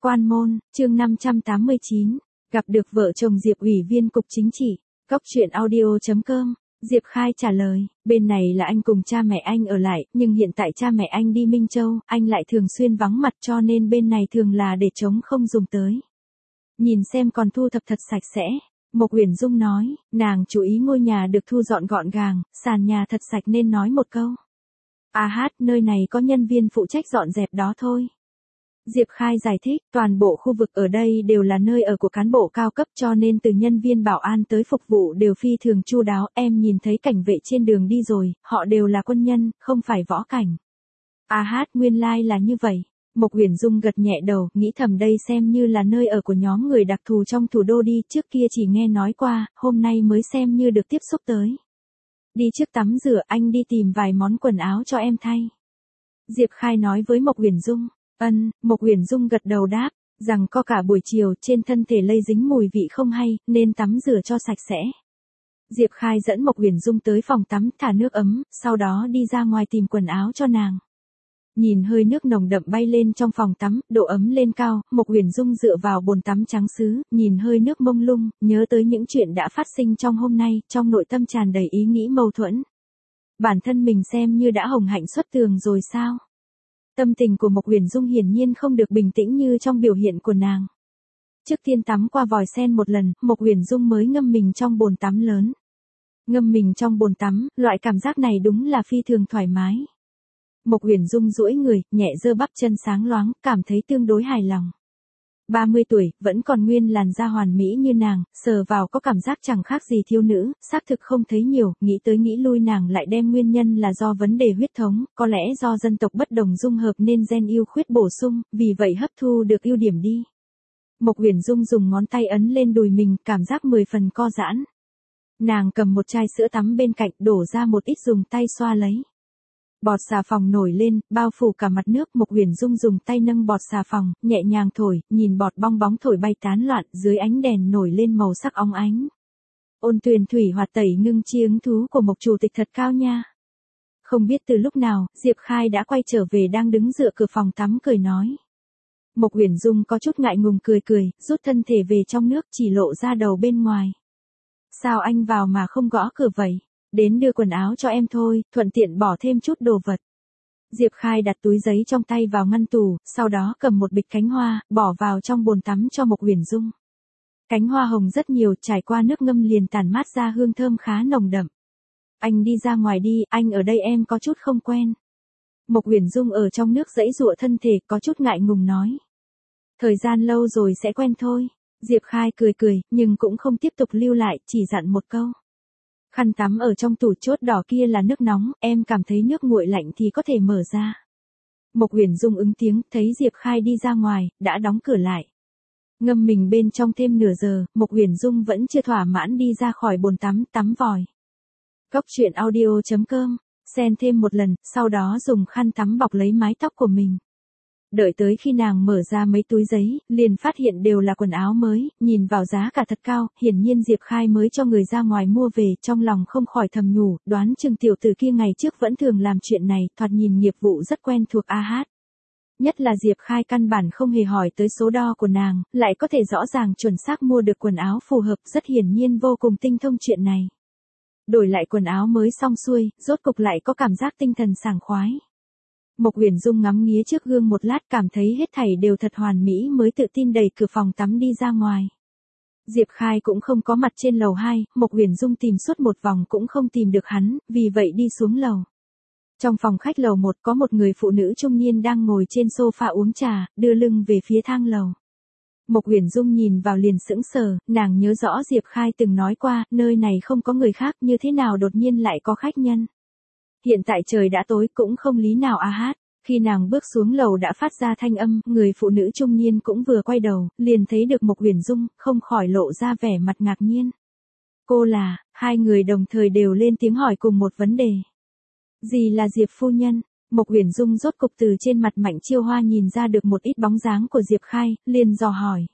Quan môn, chương 589, gặp được vợ chồng Diệp ủy viên cục chính trị. Cóc truyện audio.com. Diệp Khai trả lời, bên này là anh cùng cha mẹ anh ở lại, nhưng hiện tại cha mẹ anh đi Minh Châu, anh lại thường xuyên vắng mặt cho nên bên này thường là để trống không dùng tới. Nhìn xem còn thu thập thật sạch sẽ. Mộc Uyển Dung nói, nàng chú ý ngôi nhà được thu dọn gọn gàng, sàn nhà thật sạch nên nói một câu. Nơi này có nhân viên phụ trách dọn dẹp đó thôi. Diệp Khai giải thích, toàn bộ khu vực ở đây đều là nơi ở của cán bộ cao cấp cho nên từ nhân viên bảo an tới phục vụ đều phi thường chu đáo, em nhìn thấy cảnh vệ trên đường đi rồi, họ đều là quân nhân, không phải võ cảnh. Nguyên lai là như vậy. Mộc Uyển Dung gật nhẹ đầu, nghĩ thầm đây xem như là nơi ở của nhóm người đặc thù trong thủ đô đi, trước kia chỉ nghe nói qua, hôm nay mới xem như được tiếp xúc tới. Đi trước tắm rửa, anh đi tìm vài món quần áo cho em thay. Diệp Khai nói với Mộc Uyển Dung. Mộc Uyển Dung gật đầu đáp, rằng có cả buổi chiều trên thân thể lây dính mùi vị không hay, nên tắm rửa cho sạch sẽ. Diệp Khai dẫn Mộc Uyển Dung tới phòng tắm thả nước ấm, sau đó đi ra ngoài tìm quần áo cho nàng. Nhìn hơi nước nồng đậm bay lên trong phòng tắm, độ ấm lên cao, Mộc Uyển Dung dựa vào bồn tắm trắng sứ, nhìn hơi nước mông lung, nhớ tới những chuyện đã phát sinh trong hôm nay, trong nội tâm tràn đầy ý nghĩ mâu thuẫn. Bản thân mình xem như đã hồng hạnh xuất tường rồi sao? Tâm tình của Mộc Uyển Dung hiển nhiên không được bình tĩnh như trong biểu hiện của nàng. Trước tiên tắm qua vòi sen một lần, Mộc Uyển Dung mới ngâm mình trong bồn tắm lớn. Ngâm mình trong bồn tắm, loại cảm giác này đúng là phi thường thoải mái. Mộc Uyển Dung duỗi người, nhẹ giơ bắp chân sáng loáng, cảm thấy tương đối hài lòng. 30 tuổi, vẫn còn nguyên làn da hoàn mỹ như nàng, sờ vào có cảm giác chẳng khác gì thiếu nữ, xác thực không thấy nhiều, nghĩ tới nghĩ lui nàng lại đem nguyên nhân là do vấn đề huyết thống, có lẽ do dân tộc bất đồng dung hợp nên gen ưu khuyết bổ sung, vì vậy hấp thu được ưu điểm đi. Mộc Uyển Dung dùng ngón tay ấn lên đùi mình, cảm giác 10 phần co giãn. Nàng cầm một chai sữa tắm bên cạnh, đổ ra một ít dùng tay xoa lấy. Bọt xà phòng nổi lên, bao phủ cả mặt nước, Mộc Uyển Dung dùng tay nâng bọt xà phòng, nhẹ nhàng thổi, nhìn bọt bong bóng thổi bay tán loạn, dưới ánh đèn nổi lên màu sắc óng ánh. Ôn tuyền thủy hoạt tẩy ngưng chi hứng thú của Mộc chủ tịch thật cao nha. Không biết từ lúc nào, Diệp Khai đã quay trở về đang đứng dựa cửa phòng tắm cười nói. Mộc Uyển Dung có chút ngại ngùng cười cười, rút thân thể về trong nước chỉ lộ ra đầu bên ngoài. Sao anh vào mà không gõ cửa vậy? Đến đưa quần áo cho em thôi, thuận tiện bỏ thêm chút đồ vật. Diệp Khai đặt túi giấy trong tay vào ngăn tủ, sau đó cầm một bịch cánh hoa, bỏ vào trong bồn tắm cho Mộc Uyển Dung. Cánh hoa hồng rất nhiều, trải qua nước ngâm liền tản mát ra hương thơm khá nồng đậm. Anh đi ra ngoài đi, anh ở đây em có chút không quen. Mộc Uyển Dung ở trong nước giãy giụa thân thể, có chút ngại ngùng nói. Thời gian lâu rồi sẽ quen thôi. Diệp Khai cười cười, nhưng cũng không tiếp tục lưu lại, chỉ dặn một câu. Khăn tắm ở trong tủ chốt đỏ kia là nước nóng, em cảm thấy nước nguội lạnh thì có thể mở ra. Mộc Uyển Dung ứng tiếng, thấy Diệp Khai đi ra ngoài, đã đóng cửa lại. Ngâm mình bên trong thêm nửa giờ, Mộc Uyển Dung vẫn chưa thỏa mãn đi ra khỏi bồn tắm, tắm vòi. Cóc truyện audio.com, xen thêm một lần, sau đó dùng khăn tắm bọc lấy mái tóc của mình. Đợi tới khi nàng mở ra mấy túi giấy, liền phát hiện đều là quần áo mới, nhìn vào giá cả thật cao, hiển nhiên Diệp Khai mới cho người ra ngoài mua về, trong lòng không khỏi thầm nhủ, đoán chừng tiểu tử kia ngày trước vẫn thường làm chuyện này, thoạt nhìn nghiệp vụ rất quen thuộc Nhất là Diệp Khai căn bản không hề hỏi tới số đo của nàng, lại có thể rõ ràng chuẩn xác mua được quần áo phù hợp, rất hiển nhiên vô cùng tinh thông chuyện này. Đổi lại quần áo mới xong xuôi, rốt cục lại có cảm giác tinh thần sảng khoái. Mộc Uyển Dung ngắm nghía trước gương một lát cảm thấy hết thảy đều thật hoàn mỹ mới tự tin đẩy cửa phòng tắm đi ra ngoài. Diệp Khai cũng không có mặt trên lầu 2, Mộc Uyển Dung tìm suốt một vòng cũng không tìm được hắn, vì vậy đi xuống lầu. Trong phòng khách lầu 1 có một người phụ nữ trung niên đang ngồi trên sofa uống trà, đưa lưng về phía thang lầu. Mộc Uyển Dung nhìn vào liền sững sờ, nàng nhớ rõ Diệp Khai từng nói qua, nơi này không có người khác, như thế nào đột nhiên lại có khách nhân. Hiện tại trời đã tối cũng không lý nào Khi nàng bước xuống lầu đã phát ra thanh âm, người phụ nữ trung niên cũng vừa quay đầu, liền thấy được Mộc Uyển Dung, không khỏi lộ ra vẻ mặt ngạc nhiên. Cô là, hai người đồng thời đều lên tiếng hỏi cùng một vấn đề. Gì là Diệp phu nhân? Mộc Uyển Dung rốt cục từ trên mặt Mạnh Chiêu Hoa nhìn ra được một ít bóng dáng của Diệp Khai, liền dò hỏi.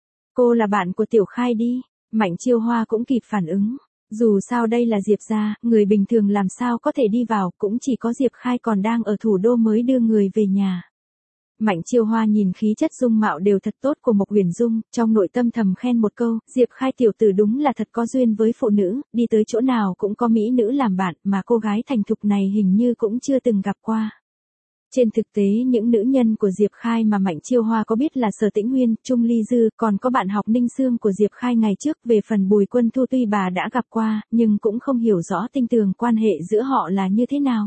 Cô là bạn của Tiểu Khai đi. Mạnh Chiêu Hoa cũng kịp phản ứng. Dù sao đây là Diệp gia, người bình thường làm sao có thể đi vào, cũng chỉ có Diệp Khai còn đang ở thủ đô mới đưa người về nhà. Mạnh Chiêu Hoa nhìn khí chất dung mạo đều thật tốt của Mộc Huyền Dung, trong nội tâm thầm khen một câu, Diệp Khai tiểu tử đúng là thật có duyên với phụ nữ, đi tới chỗ nào cũng có mỹ nữ làm bạn, mà cô gái thành thục này hình như cũng chưa từng gặp qua. Trên thực tế những nữ nhân của Diệp Khai mà Mạnh Chiêu Hoa có biết là Sở Tĩnh Huyên, Trung Ly Dư, còn có bạn học Ninh Sương của Diệp Khai ngày trước. Về phần Bùi Quân Thu tuy bà đã gặp qua, nhưng cũng không hiểu rõ tinh tường quan hệ giữa họ là như thế nào.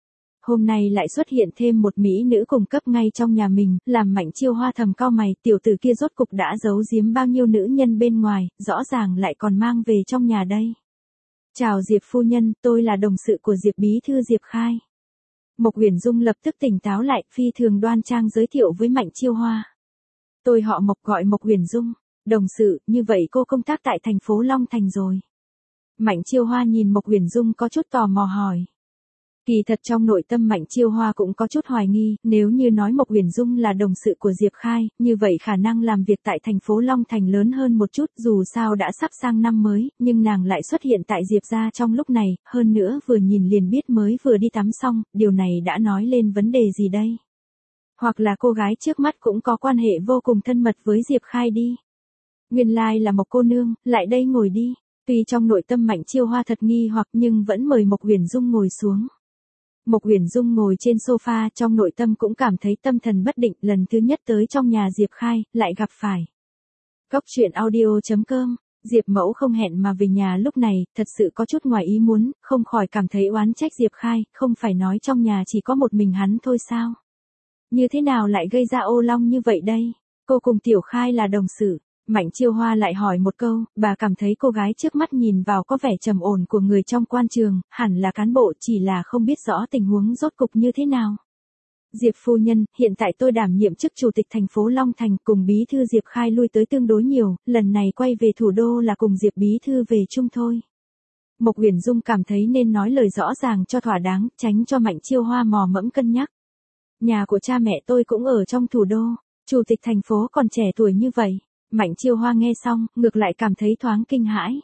Hôm nay lại xuất hiện thêm một mỹ nữ cùng cấp ngay trong nhà mình, làm Mạnh Chiêu Hoa thầm cau mày, tiểu tử kia rốt cục đã giấu giếm bao nhiêu nữ nhân bên ngoài, rõ ràng lại còn mang về trong nhà đây. Chào Diệp phu nhân, tôi là đồng sự của Diệp bí thư Diệp Khai. Mộc Huyền Dung lập tức tỉnh táo lại, phi thường đoan trang giới thiệu với Mạnh Chiêu Hoa. Tôi họ Mộc, gọi Mộc Huyền Dung. Đồng sự, như vậy cô công tác tại thành phố Long Thành rồi. Mạnh Chiêu Hoa nhìn Mộc Huyền Dung có chút tò mò hỏi. Kỳ thật trong nội tâm Mạnh Chiêu Hoa cũng có chút hoài nghi, nếu như nói Mộc Huyền Dung là đồng sự của Diệp Khai, như vậy khả năng làm việc tại thành phố Long Thành lớn hơn một chút, dù sao đã sắp sang năm mới, nhưng nàng lại xuất hiện tại Diệp gia trong lúc này, hơn nữa vừa nhìn liền biết mới vừa đi tắm xong, điều này đã nói lên vấn đề gì đây? Hoặc là cô gái trước mắt cũng có quan hệ vô cùng thân mật với Diệp Khai đi. Nguyên lai là Mộc cô nương, lại đây ngồi đi. Tuy trong nội tâm Mạnh Chiêu Hoa thật nghi hoặc nhưng vẫn mời Mộc Huyền Dung ngồi xuống. Mộc Huyền Dung ngồi trên sofa, trong nội tâm cũng cảm thấy tâm thần bất định, lần thứ nhất tới trong nhà Diệp Khai, lại gặp phải. Cóc truyện audio.com, Diệp Mẫu không hẹn mà về nhà lúc này, thật sự có chút ngoài ý muốn, không khỏi cảm thấy oán trách Diệp Khai, không phải nói trong nhà chỉ có một mình hắn thôi sao? Như thế nào lại gây ra ô long như vậy đây? Cô cùng Tiểu Khai là đồng sự. Mạnh Chiêu Hoa lại hỏi một câu, bà cảm thấy cô gái trước mắt nhìn vào có vẻ trầm ổn của người trong quan trường, hẳn là cán bộ, chỉ là không biết rõ tình huống rốt cục như thế nào. Diệp phu nhân, hiện tại tôi đảm nhiệm chức chủ tịch thành phố Long Thành, cùng bí thư Diệp Khai lui tới tương đối nhiều, lần này quay về thủ đô là cùng Diệp bí thư về chung thôi. Mộc Huyền Dung cảm thấy nên nói lời rõ ràng cho thỏa đáng, tránh cho Mạnh Chiêu Hoa mò mẫm cân nhắc. Nhà của cha mẹ tôi cũng ở trong thủ đô, chủ tịch thành phố còn trẻ tuổi như vậy. Mạnh Chiêu Hoa nghe xong, ngược lại cảm thấy thoáng kinh hãi.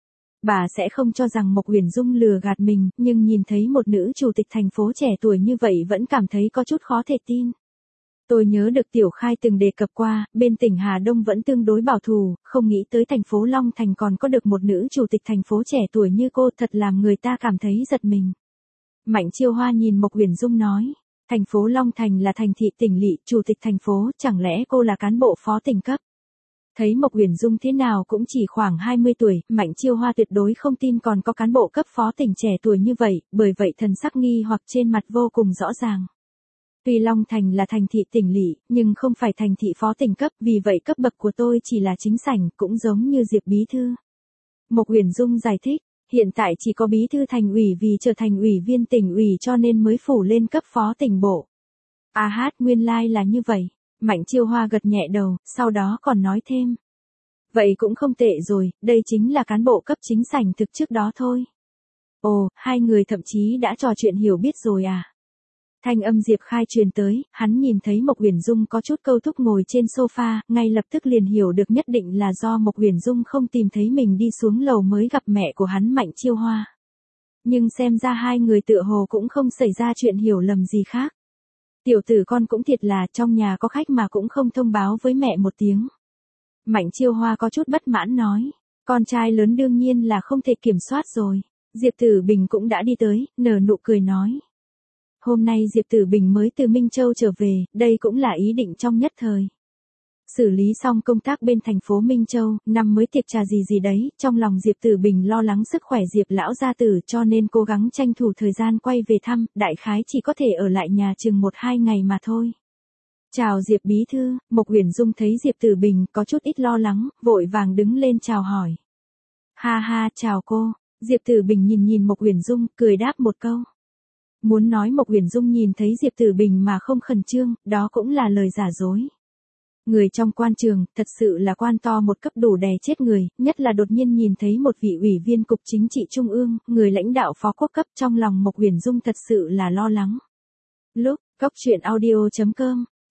Bà sẽ không cho rằng Mộc Huyền Dung lừa gạt mình, nhưng nhìn thấy một nữ chủ tịch thành phố trẻ tuổi như vậy vẫn cảm thấy có chút khó thể tin. Tôi nhớ được Tiểu Khai từng đề cập qua, bên tỉnh Hà Đông vẫn tương đối bảo thủ, không nghĩ tới thành phố Long Thành còn có được một nữ chủ tịch thành phố trẻ tuổi như cô, thật làm người ta cảm thấy giật mình. Mạnh Chiêu Hoa nhìn Mộc Huyền Dung nói, thành phố Long Thành là thành thị tỉnh lỵ, chủ tịch thành phố, chẳng lẽ cô là cán bộ phó tỉnh cấp? Thấy Mộc Huyền Dung thế nào cũng chỉ khoảng 20 tuổi, Mạnh Chiêu Hoa tuyệt đối không tin còn có cán bộ cấp phó tỉnh trẻ tuổi như vậy, bởi vậy thần sắc nghi hoặc trên mặt vô cùng rõ ràng. Tuy Long Thành là thành thị tỉnh lỵ, nhưng không phải thành thị phó tỉnh cấp, vì vậy cấp bậc của tôi chỉ là chính sảnh, cũng giống như Diệp bí thư. Mộc Huyền Dung giải thích, hiện tại chỉ có bí thư thành ủy vì trở thành ủy viên tỉnh ủy cho nên mới phủ lên cấp phó tỉnh bộ. Nguyên lai là như vậy. Mạnh Chiêu Hoa gật nhẹ đầu, sau đó còn nói thêm. Vậy cũng không tệ rồi, đây chính là cán bộ cấp chính sảnh thực trước đó thôi. Ồ, hai người thậm chí đã trò chuyện hiểu biết rồi à? Thanh âm Diệp Khai truyền tới, hắn nhìn thấy Mộc Huyền Dung có chút câu thúc ngồi trên sofa, ngay lập tức liền hiểu được nhất định là do Mộc Huyền Dung không tìm thấy mình đi xuống lầu mới gặp mẹ của hắn Mạnh Chiêu Hoa. Nhưng xem ra hai người tựa hồ cũng không xảy ra chuyện hiểu lầm gì khác. Tiểu tử con cũng thiệt là trong nhà có khách mà cũng không thông báo với mẹ một tiếng. Mạnh Chiêu Hoa có chút bất mãn nói, con trai lớn đương nhiên là không thể kiểm soát rồi. Diệp Tử Bình cũng đã đi tới, nở nụ cười nói. Hôm nay Diệp Tử Bình mới từ Minh Châu trở về, đây cũng là ý định trong nhất thời. Xử lý xong công tác bên thành phố Minh Châu, năm mới tiệc trà gì đấy, trong lòng Diệp Tử Bình lo lắng sức khỏe Diệp lão gia tử cho nên cố gắng tranh thủ thời gian quay về thăm, đại khái chỉ có thể ở lại nhà chừng 1-2 ngày mà thôi. Chào Diệp bí thư, Mộc Huyền Dung thấy Diệp Tử Bình có chút ít lo lắng, vội vàng đứng lên chào hỏi. Ha ha, chào cô. Diệp Tử Bình nhìn Mộc Huyền Dung, cười đáp một câu. Muốn nói Mộc Huyền Dung nhìn thấy Diệp Tử Bình mà không khẩn trương, đó cũng là lời giả dối. Người trong quan trường, thật sự là quan to một cấp đủ đè chết người, nhất là đột nhiên nhìn thấy một vị ủy viên cục chính trị trung ương, người lãnh đạo phó quốc cấp, trong lòng Mộc Huyền Dung thật sự là lo lắng. Lúc, cóc truyện audio.com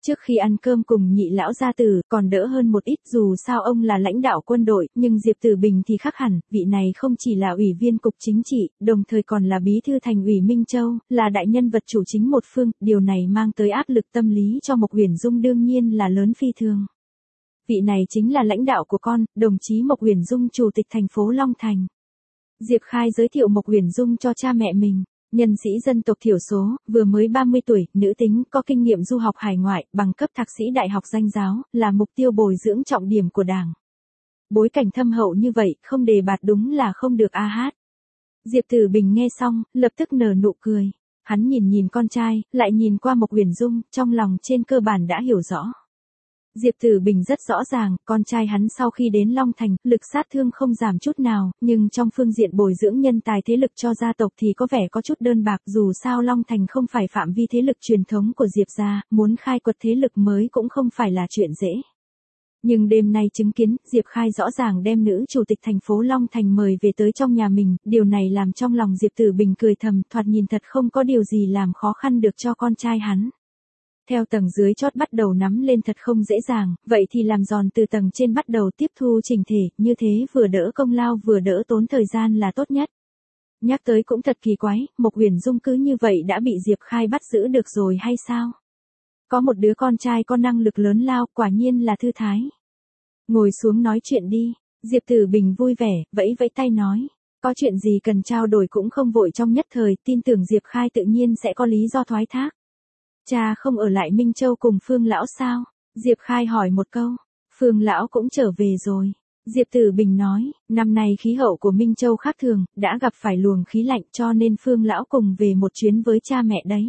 Trước khi ăn cơm cùng Nhị lão gia tử, còn đỡ hơn một ít, dù sao ông là lãnh đạo quân đội, nhưng Diệp Tử Bình thì khác hẳn, vị này không chỉ là ủy viên cục chính trị, đồng thời còn là bí thư thành ủy Minh Châu, là đại nhân vật chủ chính một phương, điều này mang tới áp lực tâm lý cho Mộc Uyển Dung đương nhiên là lớn phi thường. Vị này chính là lãnh đạo của con, đồng chí Mộc Uyển Dung, chủ tịch thành phố Long Thành. Diệp Khai giới thiệu Mộc Uyển Dung cho cha mẹ mình. Nhân sĩ dân tộc thiểu số, vừa mới 30 tuổi, nữ tính, có kinh nghiệm du học hải ngoại, bằng cấp thạc sĩ đại học danh giáo, là mục tiêu bồi dưỡng trọng điểm của Đảng. Bối cảnh thâm hậu như vậy, không đề bạt đúng là không được a hát. Diệp Tử Bình nghe xong, lập tức nở nụ cười. Hắn nhìn con trai, lại nhìn qua Mộc Uyển Dung, trong lòng trên cơ bản đã hiểu rõ. Diệp Tử Bình rất rõ ràng, con trai hắn sau khi đến Long Thành, lực sát thương không giảm chút nào, nhưng trong phương diện bồi dưỡng nhân tài thế lực cho gia tộc thì có vẻ có chút đơn bạc, dù sao Long Thành không phải phạm vi thế lực truyền thống của Diệp gia, muốn khai quật thế lực mới cũng không phải là chuyện dễ. Nhưng đêm nay chứng kiến, Diệp Khai rõ ràng đem nữ chủ tịch thành phố Long Thành mời về tới trong nhà mình, điều này làm trong lòng Diệp Tử Bình cười thầm, thoạt nhìn thật không có điều gì làm khó khăn được cho con trai hắn. Theo tầng dưới chót bắt đầu nắm lên thật không dễ dàng, vậy thì làm giòn từ tầng trên bắt đầu tiếp thu chỉnh thể, như thế vừa đỡ công lao vừa đỡ tốn thời gian là tốt nhất. Nhắc tới cũng thật kỳ quái, Mộc Uyển Dung cứ như vậy đã bị Diệp Khai bắt giữ được rồi hay sao? Có một đứa con trai có năng lực lớn lao, quả nhiên là thư thái. Ngồi xuống nói chuyện đi, Diệp Tử Bình vui vẻ, vẫy vẫy tay nói. Có chuyện gì cần trao đổi cũng không vội trong nhất thời, tin tưởng Diệp Khai tự nhiên sẽ có lý do thoái thác. Cha không ở lại Minh Châu cùng Phương lão sao? Diệp Khai hỏi một câu. Phương lão cũng trở về rồi. Diệp Tử Bình nói, năm nay khí hậu của Minh Châu khác thường, đã gặp phải luồng khí lạnh cho nên Phương lão cùng về một chuyến với cha mẹ đấy.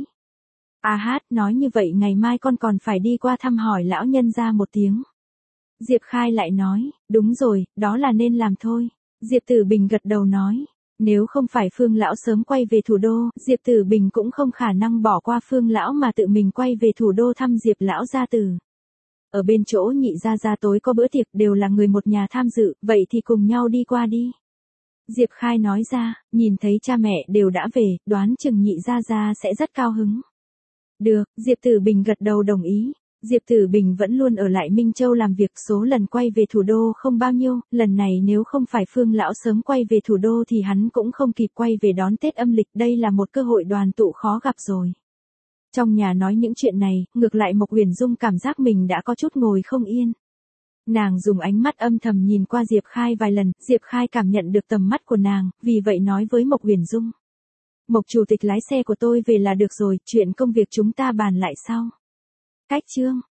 A hát, nói như vậy ngày mai con còn phải đi qua thăm hỏi lão nhân gia một tiếng. Diệp Khai lại nói, đúng rồi, đó là nên làm thôi. Diệp Tử Bình gật đầu nói. Nếu không phải Phương lão sớm quay về thủ đô, Diệp Tử Bình cũng không khả năng bỏ qua Phương lão mà tự mình quay về thủ đô thăm Diệp lão gia tử. Ở bên chỗ Nhị gia gia tối có bữa tiệc, đều là người một nhà tham dự, vậy thì cùng nhau đi qua đi. Diệp Khai nói ra, nhìn thấy cha mẹ đều đã về, đoán chừng Nhị gia gia sẽ rất cao hứng. Được, Diệp Tử Bình gật đầu đồng ý. Diệp Tử Bình vẫn luôn ở lại Minh Châu làm việc, số lần quay về thủ đô không bao nhiêu, lần này nếu không phải Phương lão sớm quay về thủ đô thì hắn cũng không kịp quay về đón Tết âm lịch, đây là một cơ hội đoàn tụ khó gặp rồi. Trong nhà nói những chuyện này, ngược lại Mộc Uyển Dung cảm giác mình đã có chút ngồi không yên. Nàng dùng ánh mắt âm thầm nhìn qua Diệp Khai vài lần, Diệp Khai cảm nhận được tầm mắt của nàng, vì vậy nói với Mộc Uyển Dung. Mộc chủ tịch lái xe của tôi về là được rồi, chuyện công việc chúng ta bàn lại sau. Cách chương